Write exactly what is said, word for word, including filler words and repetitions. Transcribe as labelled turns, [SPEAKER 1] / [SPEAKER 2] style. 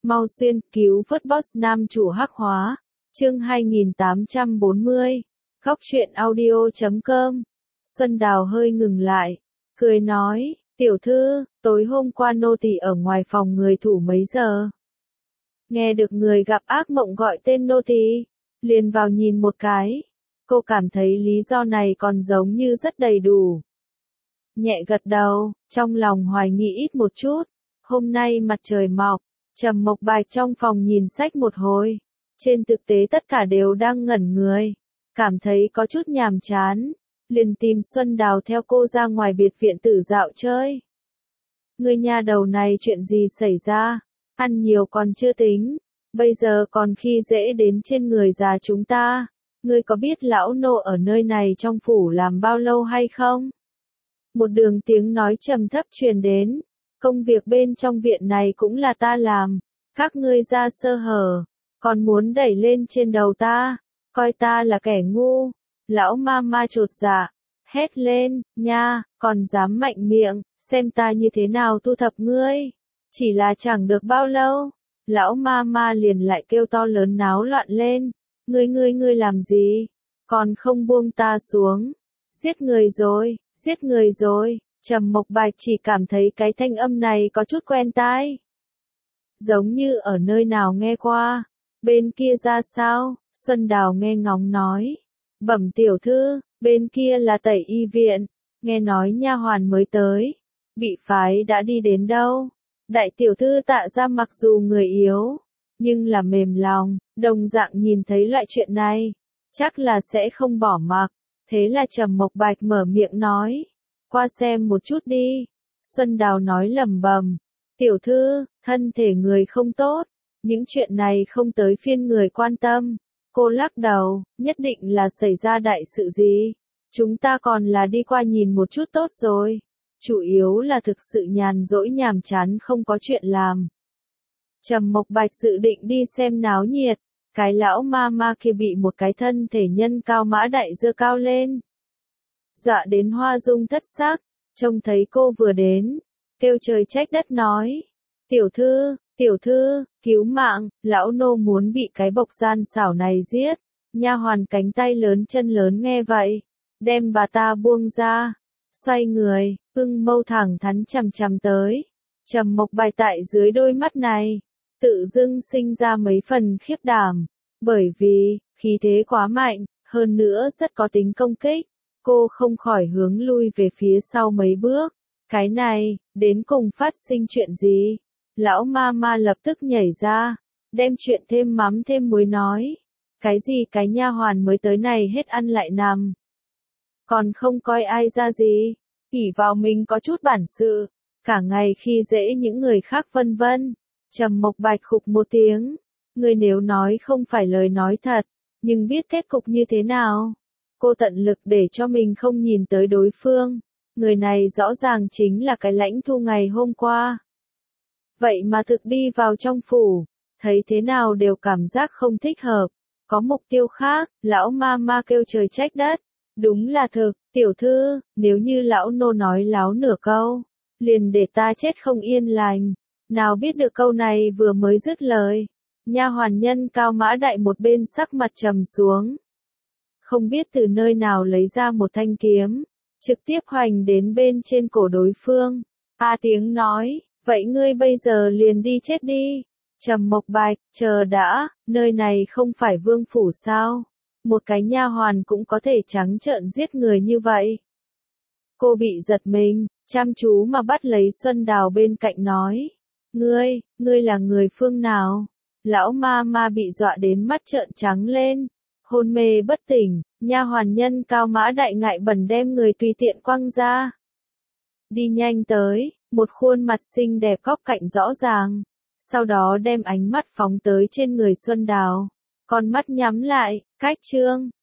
[SPEAKER 1] Mau xuyên, cứu vớt boss nam chủ hắc hóa. Chương hai nghìn tám trăm bốn mươi. Góc truyện audio chấm com. Xuân Đào hơi ngừng lại, cười nói, tiểu thư, tối hôm qua nô tỳ ở ngoài phòng người thủ mấy giờ. Nghe được người gặp ác mộng gọi tên nô tỳ, liền vào nhìn một cái. Cô cảm thấy lý do này còn giống như rất đầy đủ. Nhẹ gật đầu, trong lòng hoài nghi ít một chút. Hôm nay mặt trời mọc, Trầm Mộc Bạch trong phòng nhìn sách một hồi. Trên thực tế tất cả đều đang ngẩn người, cảm thấy có chút nhàm chán, liền tìm Xuân Đào theo cô ra ngoài biệt viện tử dạo chơi. Người nhà đầu này chuyện gì xảy ra, ăn nhiều còn chưa tính, bây giờ còn khi dễ đến trên người già chúng ta. Ngươi có biết lão nô ở nơi này trong phủ làm bao lâu hay không? Một đường tiếng nói trầm thấp truyền đến, công việc bên trong viện này cũng là ta làm, các ngươi ra sơ hở, còn muốn đẩy lên trên đầu ta, coi ta là kẻ ngu. Lão ma ma chột dạ, hét lên, nha, còn dám mạnh miệng, xem ta như thế nào thu thập ngươi. Chỉ là chẳng được bao lâu, lão ma ma liền lại kêu to lớn náo loạn lên, ngươi ngươi ngươi làm gì, còn không buông ta xuống, giết người rồi, giết người rồi. Trầm Mộc Bạch chỉ cảm thấy cái thanh âm này có chút quen tai, giống như ở nơi nào nghe qua. Bên kia ra sao? Xuân Đào nghe ngóng nói, bẩm tiểu thư, bên kia là Tẩy Y viện, nghe nói nha hoàn mới tới, bị phái đã đi đến đâu. Đại tiểu thư Tạ gia mặc dù người yếu, nhưng là mềm lòng, đồng dạng nhìn thấy loại chuyện này, chắc là sẽ không bỏ mặc. Thế là Trầm Mộc Bạch mở miệng nói, qua xem một chút đi. Xuân Đào nói lẩm bẩm, tiểu thư, thân thể người không tốt, những chuyện này không tới phiên người quan tâm. Cô lắc đầu, nhất định là xảy ra đại sự gì, chúng ta còn là đi qua nhìn một chút tốt rồi. Chủ yếu là thực sự nhàn rỗi nhàm chán không có chuyện làm. Trầm Mộc Bạch dự định đi xem náo nhiệt, cái lão ma ma kia bị một cái thân thể nhân cao mã đại giơ cao lên, dọa đến hoa dung thất sắc. Trông thấy cô vừa đến, kêu trời trách đất nói, tiểu thư, tiểu thư, cứu mạng, lão nô muốn bị cái bộc gian xảo này giết. Nha hoàn cánh tay lớn chân lớn nghe vậy, đem bà ta buông ra, xoay người, ưng mâu thẳng thắn chằm chằm tới. Trầm Mộc Bạch tại dưới đôi mắt này, tự dưng sinh ra mấy phần khiếp đảm, bởi vì khí thế quá mạnh, hơn nữa rất có tính công kích. Cô không khỏi hướng lui về phía sau mấy bước. Cái này, đến cùng phát sinh chuyện gì? Lão ma ma lập tức nhảy ra, đem chuyện thêm mắm thêm muối nói. Cái gì cái nha hoàn mới tới này hết ăn lại nằm, còn không coi ai ra gì, ỷ vào mình có chút bản sự, cả ngày khi dễ những người khác vân vân. Trầm Mộc Bạch khục một tiếng, người nếu nói không phải lời nói thật, nhưng biết kết cục như thế nào. Cô tận lực để cho mình không nhìn tới đối phương, người này rõ ràng chính là cái Lãnh Thu ngày hôm qua. Vậy mà thực đi vào trong phủ, thấy thế nào đều cảm giác không thích hợp, có mục tiêu khác. Lão ma ma kêu trời trách đất, đúng là thực, tiểu thư, nếu như lão nô nói láo nửa câu, liền để ta chết không yên lành. Nào biết được câu này vừa mới dứt lời, nha hoàn nhân cao mã đại một bên sắc mặt trầm xuống, không biết từ nơi nào lấy ra một thanh kiếm, trực tiếp hoành đến bên trên cổ đối phương. A tiếng nói, vậy ngươi bây giờ liền đi chết đi. Trầm Mộc Bạch, chờ đã, nơi này không phải vương phủ sao? Một cái nha hoàn cũng có thể trắng trợn giết người như vậy. Cô bị giật mình, chăm chú mà bắt lấy Xuân Đào bên cạnh nói, ngươi, ngươi là người phương nào? Lão ma ma bị dọa đến mắt trợn trắng lên, hôn mê bất tỉnh. Nha hoàn nhân cao mã đại ngại bẩn đem người tùy tiện quăng ra. Đi nhanh tới, một khuôn mặt xinh đẹp góc cạnh rõ ràng, sau đó đem ánh mắt phóng tới trên người Xuân Đào, con mắt nhắm lại, cách trương,